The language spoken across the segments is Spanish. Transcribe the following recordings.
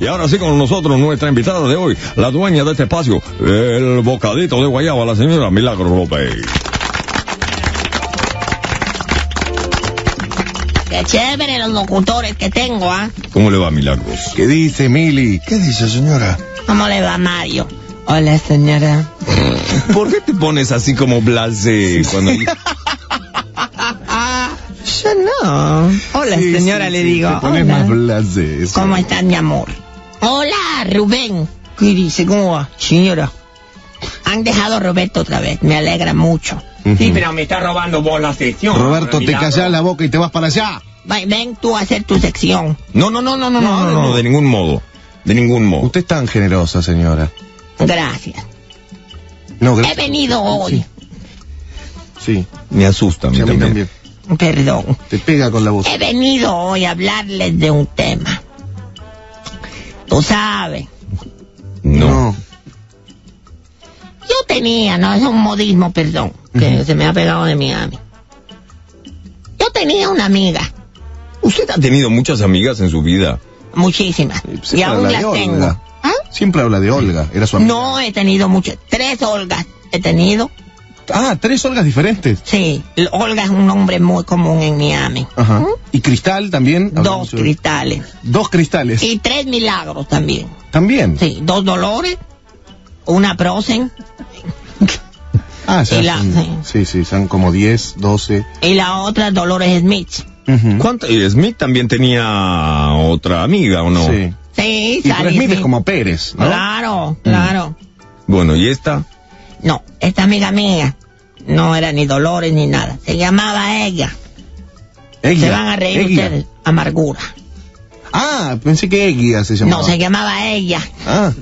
Y ahora sí con nosotros nuestra invitada de hoy, la dueña de este espacio, el bocadito de guayaba, la señora Milagros López. Qué chévere los locutores que tengo, ¿ah? ¿Cómo le va, Milagros? ¿Qué dice, Mili? ¿Qué dice, señora? ¿Cómo le va, Mario? Hola, señora. ¿Por qué te pones así como blasé cuando... Yo no. Hola, Sí, señora, sí, le sí, digo. te pones Hola. más blasé. Eso. ¿Cómo estás, mi amor? Hola, Rubén. ¿Qué dice? ¿Cómo va, señora? Han dejado a Roberto otra vez. Me alegra mucho. Sí, pero me está robando vos la sección. Roberto, te Milagro. callás la boca y te vas para allá. Ven tú a hacer tu sección. No, de ningún modo. De ningún modo. Usted es tan generosa, señora. Gracias. No, He venido hoy. Sí, Me asusta a mí sí, a mí también. también. Perdón. Te pega con la voz. He venido hoy a hablarles de un tema. Tú sabes. No. Yo tenía, no, es un modismo, perdón, que se me ha pegado de Miami. Yo tenía una amiga, ¿Usted ha tenido muchas amigas en su vida? muchísimas, Siempre y aún habla las de tengo. Olga. ¿Ah? Siempre habla de Olga. Era su amiga. No he tenido muchas, 3 Olgas he tenido. Ah, 3 Olgas diferentes. Sí, Olga es un nombre muy común en Miami. Ajá. ¿Y Cristal también? 2 Cristales. 2 cristales. Y 3 Milagros también. También. Sí, 2 Dolores, una Prosen Ah, ya Y la- son- sí, son como 10, 12. y la otra Dolores Smith. Ujú. ¿Cuánto? Y Smith también tenía otra amiga, ¿o no? Sí. Sí, Y pero Sally Smith es Smith. como Pérez, ¿no? Claro, claro. Bueno, ¿y esta? No, esta amiga mía no era ni Dolores ni nada. Se llamaba ella. Eguia. Se van a reír Eguia. ustedes. Amargura. Ah, pensé que Eguia se llamaba. No, se llamaba ella. Ah.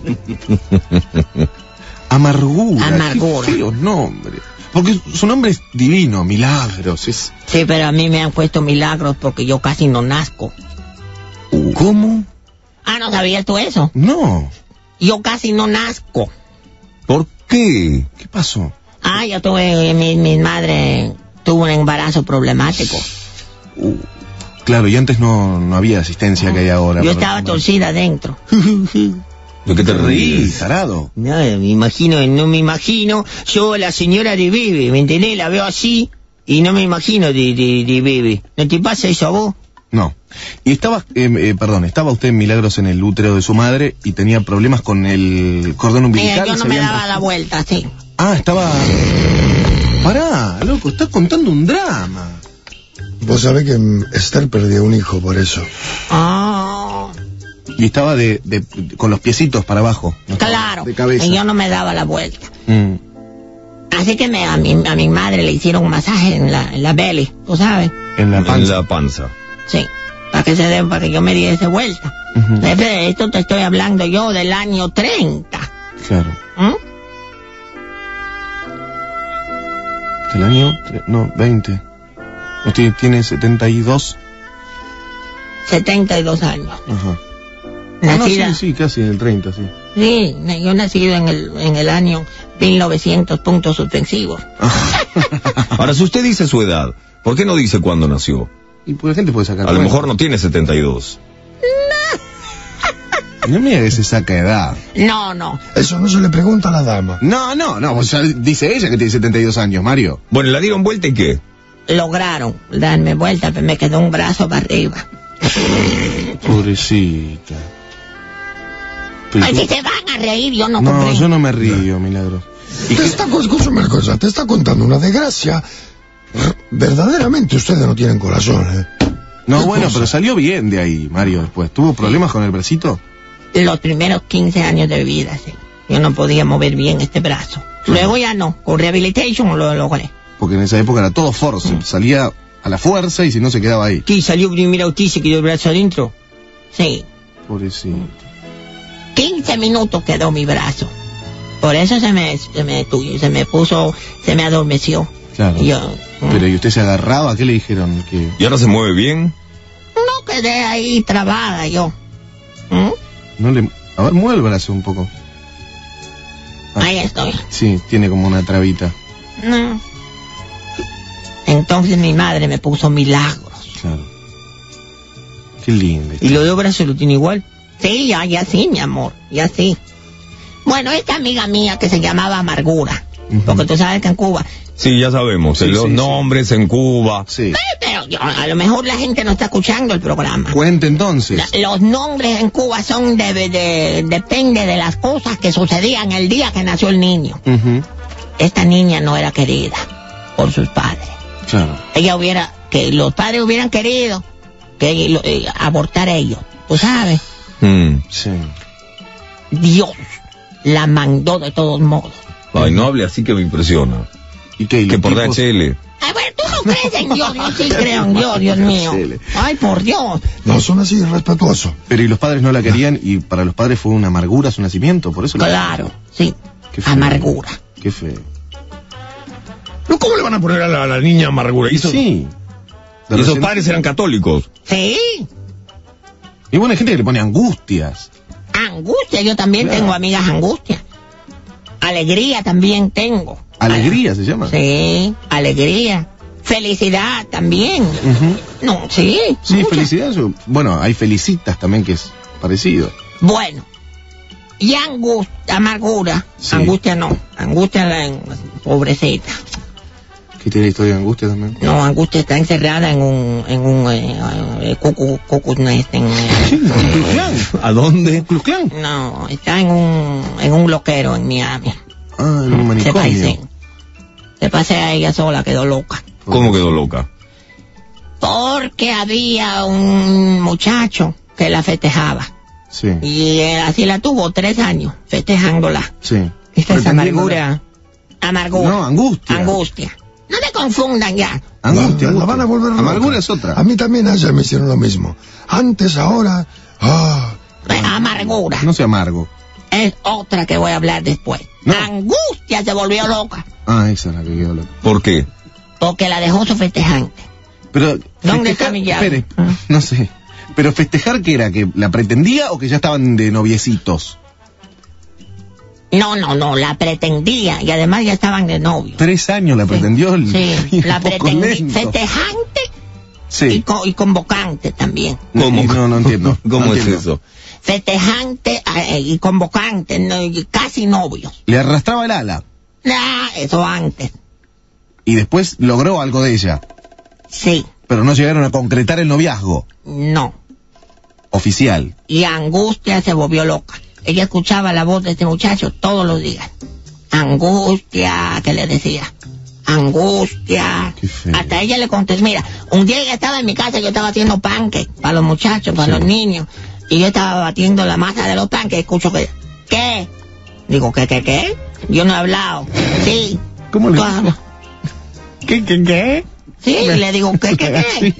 Amargura. Amargura. Qué feo nombre. Porque su nombre es divino, Milagros. Es... Sí, pero a mí me han puesto Milagros porque yo casi no nazco. ¿Cómo? Ah, ¿no sabías tú eso? No. Yo casi no nazco. ¿Por qué? ¿Qué pasó? Ah, yo tuve, mi madre tuvo un embarazo problemático. Claro, y antes no había asistencia que hay ahora. Yo para estaba los torcida adentro. ¿De qué te reís? Tarado. Nada, no me imagino. Yo, la señora de Bebe, ¿me entendés? La veo así y no me imagino de Bebe. ¿No te pasa eso a vos? No. Y estaba, estaba usted, Milagros, en el útero de su madre y tenía problemas con el cordón umbilical. Yo y no se me habían daba roto. la vuelta, sí. Ah, estaba... Pará, loco, estás contando un drama. Vos sabés que Esther perdió un hijo por eso. Ah, Y estaba con los piecitos para abajo. ¿no? claro. De cabeza. Y yo no me daba la vuelta. Mm. Así que a mi madre le hicieron un masaje en la belly, ¿tú sabes? En la En panza. Ah. la panza. Sí. Para que yo me diese vuelta. Ujú. Esto te estoy hablando yo del año 30. Claro. ¿Mm? ¿Del año? 20. Usted tiene 72. 72 años. Ajá. Ah, no, Nacida. sí, casi en el 30, sí. Sí, yo nacido en el año 1900, puntos suspensivos. Ahora, si usted dice su edad, ¿por qué no dice cuándo nació? Y pues la gente puede sacar A lo cuenta. mejor no tiene 72. No me diga que se saca edad. No. Eso no se le pregunta a la dama. No, o sea, dice ella que tiene 72 años, Mario. Bueno, ¿la dieron vuelta y qué? Lograron darme vuelta, pero me quedó un brazo para arriba. Pobrecita. Pero Ay, tú- si se van a reír, yo no No, comprendo. yo no me río, Milagros. ¿Y Te qué? está, escúchame una cosa, te está contando una desgracia. Verdaderamente ustedes no tienen corazón, ¿eh? No, ¿Qué bueno, cosa? pero salió bien de ahí, Mario, después. ¿Tuvo problemas con el bracito? Los primeros 15 años de vida, sí. Yo no podía mover bien este brazo. Luego ya no, con rehabilitation lo logré. Porque en esa época era todo force. Salía a la fuerza y si no se quedaba ahí. ¿Qué salió primero usted y se quedó el brazo adentro? Sí. Pobrecito. 15 minutos quedó mi brazo. Por eso se me adormeció. Claro. Y yo Pero ¿y usted se agarraba? ¿Qué le dijeron? Que ¿Y ahora se mueve bien? no quedé ahí trabada yo. ¿Mm? no le... A ver, mueve el brazo un poco. Ah. Ahí estoy. Sí, tiene como una trabita. No. Entonces mi madre me puso Milagros. Claro. Qué lindo. ¿Y los dos brazos lo tiene igual? Sí, ya sí, mi amor, ya sí. Bueno, esta amiga mía que se llamaba Amargura, porque tú sabes que en Cuba... Sí, ya sabemos, Sí, los sí, nombres en Cuba. Sí. Pero a lo mejor la gente no está escuchando el programa. Cuente entonces. Los nombres en Cuba son depende de las cosas que sucedían el día que nació el niño. Ujú. Esta niña no era querida por sus padres. Claro. Que los padres hubieran querido que abortar ellos. ¿Tú sabes? Sí. Dios la mandó de todos modos. Ay, no hable así que me impresiona. ¿Y qué? ¿Y Que los por tipos? DHL. A ver, tú no crees en Dios. Yo sí creo en Dios, Dios mío. Ay, por Dios. No, son así respetuosos. Pero y los padres no la querían y para los padres fue una amargura su nacimiento, por eso la... Claro, sí. Qué feo. Amargura. Qué feo. ¿Pero cómo le van a poner a la niña amargura? Sí. De Y esos repente- padres eran católicos. Sí. Y bueno, hay gente que le pone angustias. Angustia, yo también tengo amigas angustia. Alegría también tengo. Alegría se llama. Sí, alegría. Felicidad también. Ujú. No, sí. Sí, muchas. felicidad. Bueno, hay felicitas también que es parecido. Bueno. Y angustia, amargura. Sí. Angustia no. Angustia pobrecita. ¿Qué tiene historia de angustia también? No, angustia está encerrada en un cucu nest, ¿A dónde? ¿Klux Klan? no, está en un loquero en Miami. Ah, en un Se manicomio. pasea ella sola, quedó loca. ¿Cómo quedó loca? Porque había un muchacho que la festejaba. Sí, Y así la tuvo 3 años, festejándola. sí. Esta es Pretendiéndola. amargura. No, angustia. Angustia. No me confundan ya. Angustia. La van a volver loca. Amargura es otra. A mí también ayer me hicieron lo mismo. Antes, ahora... Amargura. No sea amargo. Es otra que voy a hablar después. No. Angustia se volvió loca. Ah, esa es la que quedó loca. ¿Por qué? Porque la dejó su festejante. Pero ¿Dónde festejar- está mi llave? Espere, Ah. no sé. Pero festejar, ¿qué era? ¿Que la pretendía o que ya estaban de noviecitos? No, la pretendía. Y además ya estaban de novio. 3 años la pretendió. Sí, la Un poco pretendía. lento. Festejante Sí. y convocante también. ¿Cómo? No entiendo. ¿Cómo No es entiendo. eso? Festejante y convocante, y casi novios. Le arrastraba el ala. Eso antes. Y después logró algo de ella. Sí, Pero no llegaron a concretar el noviazgo no. oficial. Y Angustia se volvió loca. Ella escuchaba la voz de este muchacho todos los días. Angustia, que le decía. Angustia. Qué feo. Hasta ella le contestó, mira, un día ella estaba en mi casa, yo estaba haciendo pancakes para los muchachos, para los niños. Y yo estaba batiendo la masa de los pancakes, escucho que, ¿qué? Digo, ¿qué? Yo no he hablado. Sí. ¿Cómo le Tú dijo? hablas. ¿Qué? Sí, le digo, ¿qué?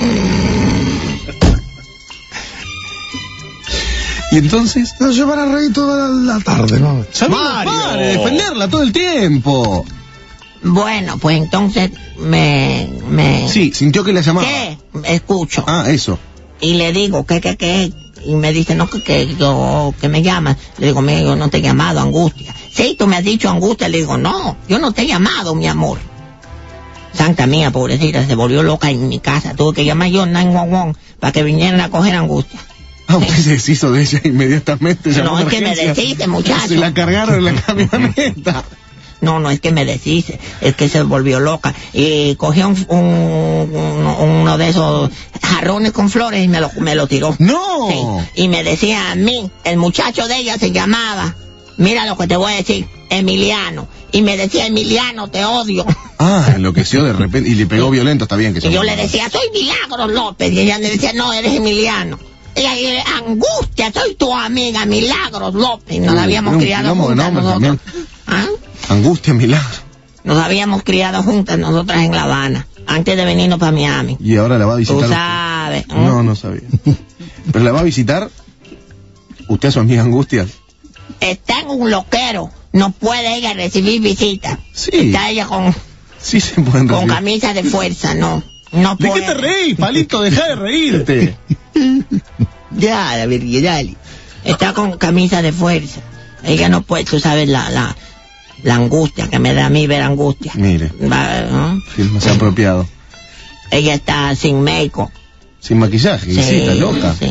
Y entonces... Nos llevan a reír toda la tarde, ¿no? Mario, para defenderla todo el tiempo. Bueno, pues entonces me... Sí, sintió que la llamaba. ¿Qué? Escucho. Ah, eso. Y le digo, ¿qué? Y me dice, no, que me llamas. Le digo, yo no te he llamado, Angustia. Sí, tú me has dicho Angustia. Le digo, no, yo no te he llamado, mi amor. Santa mía, pobrecita, se volvió loca en mi casa. Tuve que llamar yo 911 para que vinieran a coger Angustia. Ah, usted se deshizo de ella inmediatamente. llamó No, a es que me emergencia. deshice, muchacho. Se la cargaron en la camioneta. No, es que me deshice, es que se volvió loca. Y cogió uno de esos jarrones con flores y me lo tiró. ¡No! Sí. Y me decía a mí, el muchacho de ella se llamaba, mira lo que te voy a decir, Emiliano. Y me decía, Emiliano, te odio. Ah, enloqueció de repente y le pegó violento, está bien que Y yo le decía, soy Milagros López. Y ella me decía, no, eres Emiliano. Y ella, Angustia, soy tu amiga, Milagros López. Y nos habíamos un criado quilombo de juntas nombres nosotros. también. ¿Ah? Angustia, milagro. Nos habíamos criado juntas nosotras en La Habana, antes de venirnos para Miami. Y ahora la va a visitar. Tú usted. sabes. ¿eh? No sabía. Pero la va a visitar usted a su amiga Angustia. Está en un loquero. No puede ella recibir visitas. Sí. Está ella con Sí se pueden recibir. camisa de fuerza, no. No ¿De puede. qué te reís, Palito? Deja de reírte. Ya, la dale. Está con camisa de fuerza. Ella no puede, tú sabes, la angustia que me da a mí ver Angustia. Mire, ¿No? sí, más apropiado. Ella está sin make-up. Sin maquillaje, sí, está loca. Sí.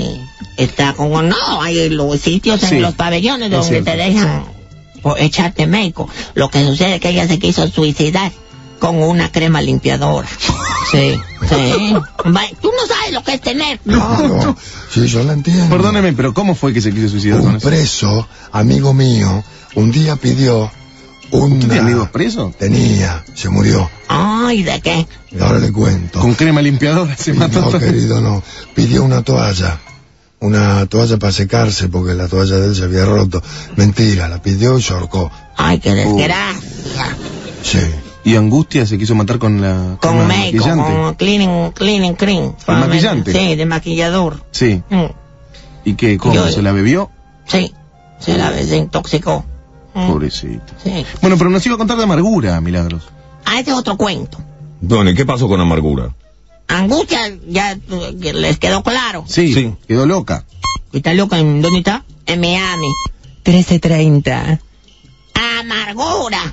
Está como, no, hay los sitios en Sí, los pabellones es donde cierto. te dejan echarte médico. Lo que sucede es que ella se quiso suicidar con una crema limpiadora. Sí, sí. Tú no sabes lo que es tener. Claro, sí, yo la entiendo. Perdóneme, pero ¿cómo fue que se quiso suicidar con Un eso? preso, amigo mío, un día pidió una... ¿Tiene amigos presos? Tenía, se murió. Ay, ¿de qué? Y ahora le cuento. Con crema limpiadora se mató. No, querido, no. Pidió una toalla para secarse porque la toalla de él se había roto. Mentira, la pidió y se ahorcó. Ay, qué desgracia. Sí. Y Angustia se quiso matar con la Con crema médico, maquillante. con cleaning cream. ¿El maquillante? Sí, de maquillador. Sí. Mm, ¿Y qué? ¿Cómo? Yo- ¿Se la bebió? sí, se la desintoxicó. Mm, Pobrecito. sí. Bueno, pero nos iba a contar de Amargura, Milagros. Ah, ese es otro cuento. Bueno, ¿y qué pasó con Amargura? Angustia, ya les quedó claro. Sí, Sí. quedó loca. ¿Y está loca? ¿En dónde está? En Miami. 13:30. Amargura.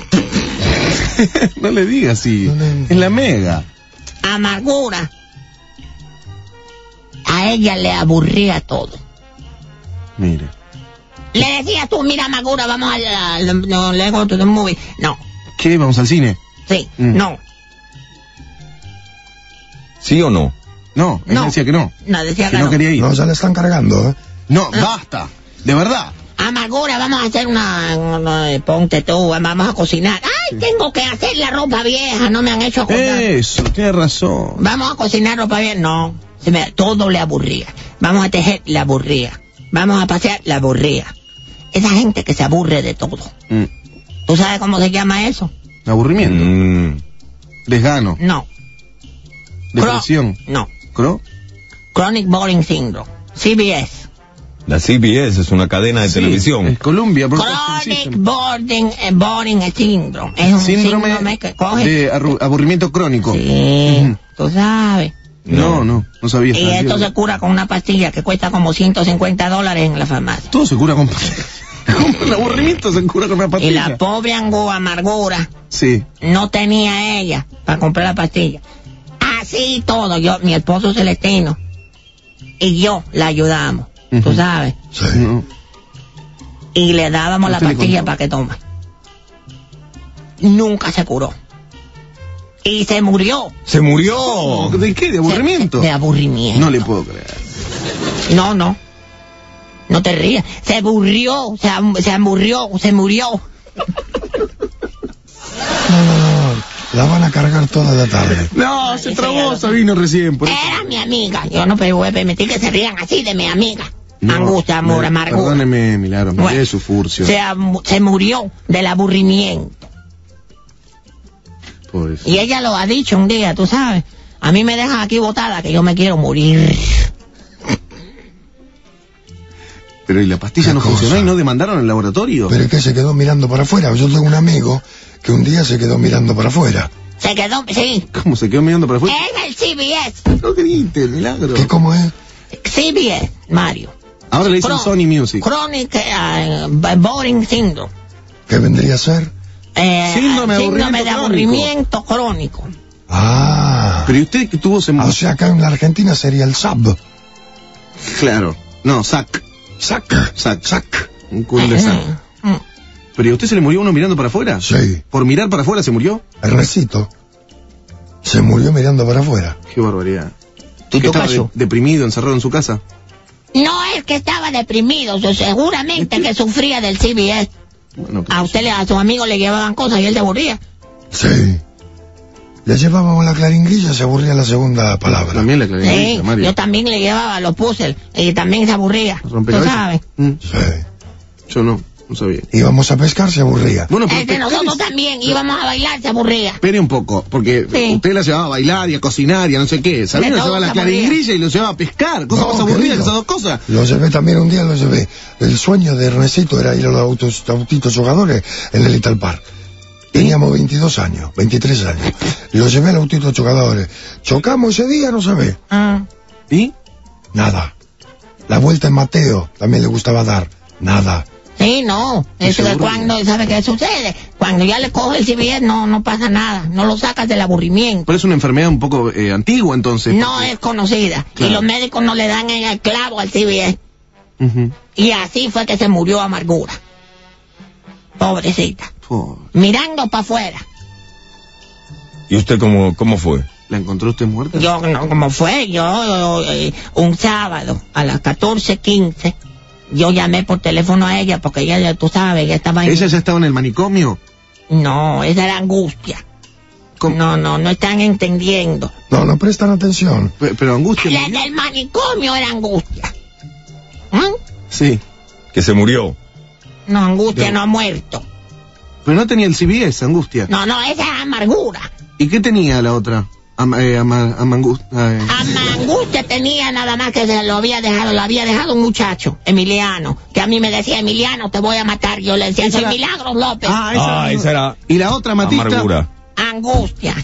No le digas así. No le- En la Mega. Amargura. A ella le aburría todo. Mire. Le decías tú, mira, Amargura, vamos a no, let's go to the movie. No, ¿Qué? ¿Vamos al cine? sí, Mm. no. ¿Sí o no? No, él No. decía que no. No, decía Que que no no. quería ir. No, ya le están cargando, ¿eh? No, basta. De verdad. Amargura, vamos a hacer ponte tú, vamos a cocinar. Ay, tengo que hacer la ropa vieja, no me han hecho acordar. Eso, tiene razón. Vamos a cocinar ropa vieja, no. Todo le aburría. Vamos a tejer, le aburría. Vamos a pasear, le aburría. Esa gente que se aburre de todo. Mm. ¿Tú sabes cómo se llama eso? Aburrimiento. Mm. Desgano. No. Depresión. No. ¿Cro? Chronic Boring Syndrome. CBS. La CBS es una cadena de televisión. Es Columbia Broadcasting Chronic System. Boring Syndrome. Es un síndrome que coge. de aburrimiento crónico. Sí, Ujú. tú sabes. No sabía. Y esto se cura con una pastilla que cuesta como $150 en la farmacia. Todo se cura con el aburrimiento se cura con una Y pastilla. la pobre Amargura Sí. no tenía ella para comprar la pastilla. Así todo, mi esposo Celestino y yo la ayudamos, tú Ujú. sabes. Sí. No. Y le dábamos la ¿Usted le pastilla contó? para que tome. Nunca se curó. Y se murió. ¡Se murió! ¿De qué? ¿De aburrimiento? De aburrimiento. No le puedo creer. No. No te rías. Se aburrió, se aburrió, se murió. No. La van a cargar toda la tarde. No, se trabó Sabino recién. Por eso. Era mi amiga. Yo no voy a permitir que se rían así de mi amiga. No, Angustia, amor, amargura. Perdóneme, Milagros, me Bueno, quedé su furcio. se murió del aburrimiento. Pobrecito. Y ella lo ha dicho un día, tú sabes. A mí me dejan aquí botada que yo me quiero morir. Pero ¿y la pastilla ¿Qué no cosa? funcionó y no demandaron el laboratorio? Pero es que se quedó mirando para afuera. Yo tengo un amigo que un día se quedó mirando para afuera. Se quedó, sí. ¿Cómo se quedó mirando para afuera? Es el CBS. No grites, Milagro. ¿Qué cómo es? CBS, Mario. Ahora le dicen Cro- Sony Music. Chronic Boring Syndrome. ¿Qué vendría a ser? Síndrome de de aburrimiento aburrimiento crónico. Ah. Pero ¿y usted que tuvo ese... O sea, acá en la Argentina sería el SAB. Claro. No, SAC. SAC. SAC. Un culo de SAC. Mm. ¿Pero ¿y a usted se le murió uno mirando para afuera? Sí. ¿Por mirar para afuera se murió? Ernestito se murió mirando para afuera. Qué barbaridad. ¿Y ¿Que tu estaba caso? deprimido, encerrado en su casa? No es que estaba deprimido, seguramente que sufría del CBS. Bueno, A usted, a su amigo le llevaban cosas y él se aburría. Sí. Le llevábamos la claringrilla, se aburría la segunda palabra. también la Sí, clarineta, Mario. yo también le llevaba los puzzles y también se aburría. ¿Tú Rompecabezas. sabes? Sí. Yo no sabía. Íbamos a pescar, se aburría. Bueno, pero Este, nosotros también íbamos a bailar, se aburría. espere un poco, porque Sí. usted la llevaba a bailar y a cocinar y a no sé qué. Sabino De llevaba todo la se aburría. claringrilla y lo llevaba a pescar. Cosa más aburrida querido. que esas dos cosas. Lo llevé también un día, lo llevé. El sueño de Ernestito era ir a los autitos jugadores en el Little Park. Teníamos 22 años, 23 años. Lo llevé al autito jugadores. Chocamos ese día, no se ve. Ah, ¿Y? Nada. La vuelta en Mateo también le gustaba dar. Nada. Sí, no. Es que cuando, ¿sabe qué sucede? Cuando ya le coge el CBS no pasa nada. No lo sacas del aburrimiento. Pero es una enfermedad un poco antigua, entonces. No es conocida. Claro. Y los médicos no le dan en el clavo al CBS. Uh-huh. Y así fue que se murió Amargura. Pobrecita. Pobre. Mirando para afuera. ¿Y usted cómo fue? ¿La encontró usted muerta? Yo, no, como fue, un sábado a las 14:15, yo llamé por teléfono a ella porque ella, tú sabes, ella estaba en... ¿Ella ya estaba en el manicomio? No, esa era Angustia. ¿Cómo? No están entendiendo. No prestan atención. Pero Angustia... La del manicomio era Angustia. ¿Ah? Sí. Que se murió. No, Angustia no ha muerto. Pero no tenía el CBS, Angustia. No, esa es Amargura. ¿Y qué tenía la otra? Angustia tenía nada más que lo había dejado un muchacho, Emiliano, que a mí me decía, Emiliano, te voy a matar. Yo le decía, soy Milagros López. Esa era... ¿Y la otra Matista? Amargura. Angustia.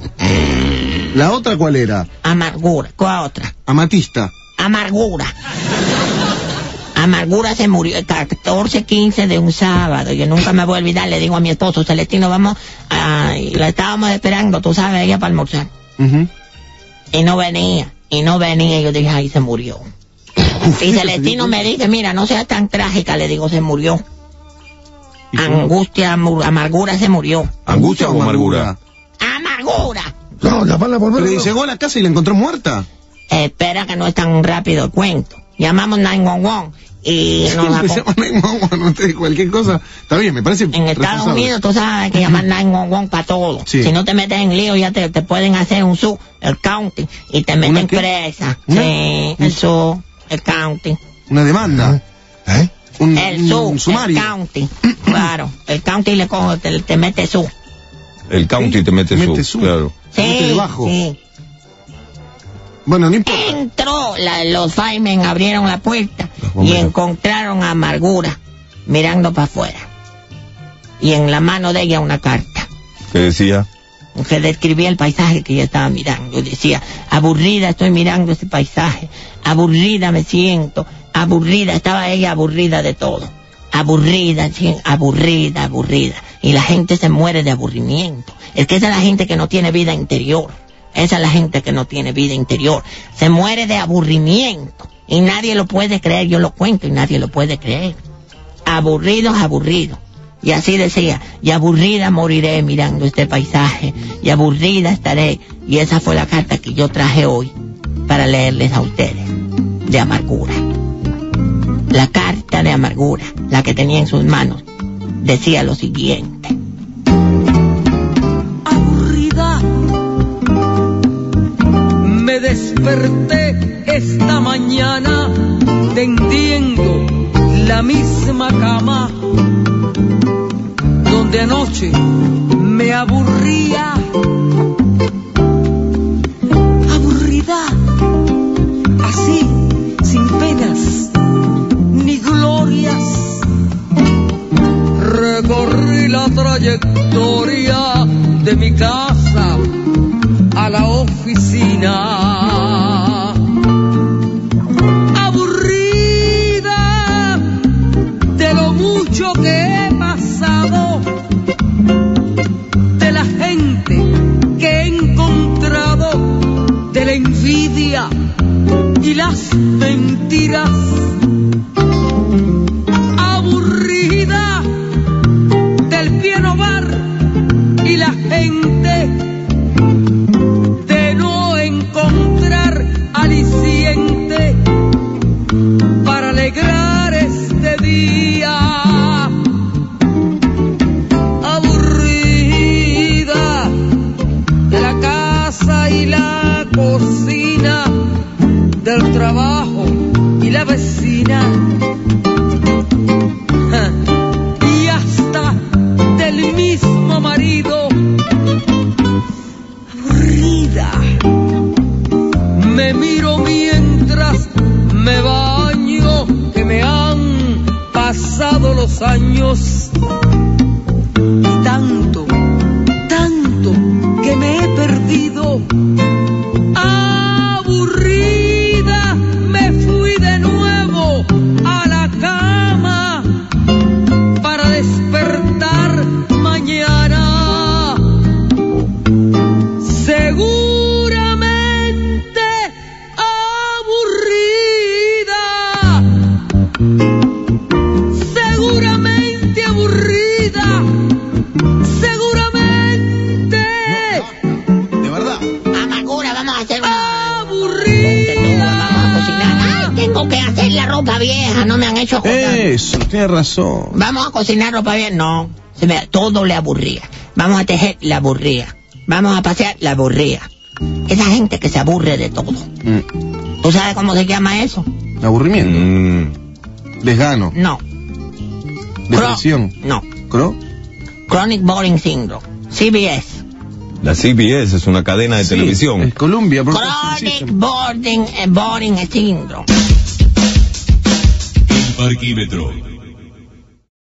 ¿La otra cuál era? Amargura. ¿Cuál otra? Amatista. Amargura. Amargura se murió el 14:15 de un sábado. Yo nunca me voy a olvidar, le digo a mi esposo, Celestino, vamos y la estábamos esperando, tú sabes, ella para almorzar. Uh-huh. Y no venía. Yo dije, ay, se murió. Y Celestino me dice, mira, no seas tan trágica, le digo, se murió. Angustia, Amargura se murió. ¿Angustia o Amargura? ¡Amargura! No, la van a volver. Pero llegó a la casa y la encontró muerta. Espera que no es tan rápido el cuento. Llamamos 911 y no te cualquier cosa. Está bien, me parece. en Estados Unidos tú sabes que llamar 911 para todo. Sí. Si no te metes en lío ya te pueden hacer el county y te meten presa. Sí, el county. Una demanda. ¿Eh? Un sumario. El county. Claro, el county le coge, te mete su. El county te mete su, claro. Sí, mete debajo. sí. Bueno, no importa. Entró, los firemen abrieron la puerta y encontraron a Amargura mirando para afuera. Y en la mano de ella una carta ¿Qué decía? que describía el paisaje que ella estaba mirando. Decía, aburrida estoy mirando ese paisaje, aburrida me siento, aburrida, estaba ella aburrida de todo. Aburrida. Y la gente se muere de aburrimiento. Es que esa es la gente que no tiene vida interior. Esa es la gente que no tiene vida interior. Se muere de aburrimiento. Y nadie lo puede creer. Yo lo cuento y nadie lo puede creer. Aburridos. Y así decía, y aburrida moriré mirando este paisaje. Y aburrida estaré. Y esa fue la carta que yo traje hoy para leerles a ustedes. De Amargura. La carta de Amargura, la que tenía en sus manos, decía lo siguiente. Aburrida. Me desperté esta mañana tendiendo la misma cama donde anoche me aburría. Aburrida, así, sin penas ni glorias. Recorrí la trayectoria de mi casa a la oficina. Aburrida de lo mucho que he pasado, de la gente que he encontrado, de la envidia y las mentiras. Aburrida del piano bar y la gente, de no encontrar aliciente para alegrar este día. Aburrida de la casa y la cocina, del trabajo y la vecina, y hasta del mismo marido. Aburrida, me miro mientras me baño, que me han pasado los años, y tanto que me he perdido. Aburrida, me fui de nuevo a la cama tengo que hacer la ropa vieja, no me han hecho acordar. Eso, tiene razón. Vamos a cocinar ropa vieja, no. Todo le aburría. Vamos a tejer, le aburría. Vamos a pasear, le aburría. Esa gente que se aburre de todo. ¿Tú sabes cómo se llama eso? Aburrimiento. Desgano. No. Depresión. No. Chronic Boring Syndrome. CBS. La CBS es una cadena de televisión. Es Columbia. Chronic Boring Syndrome. El Parquímetro.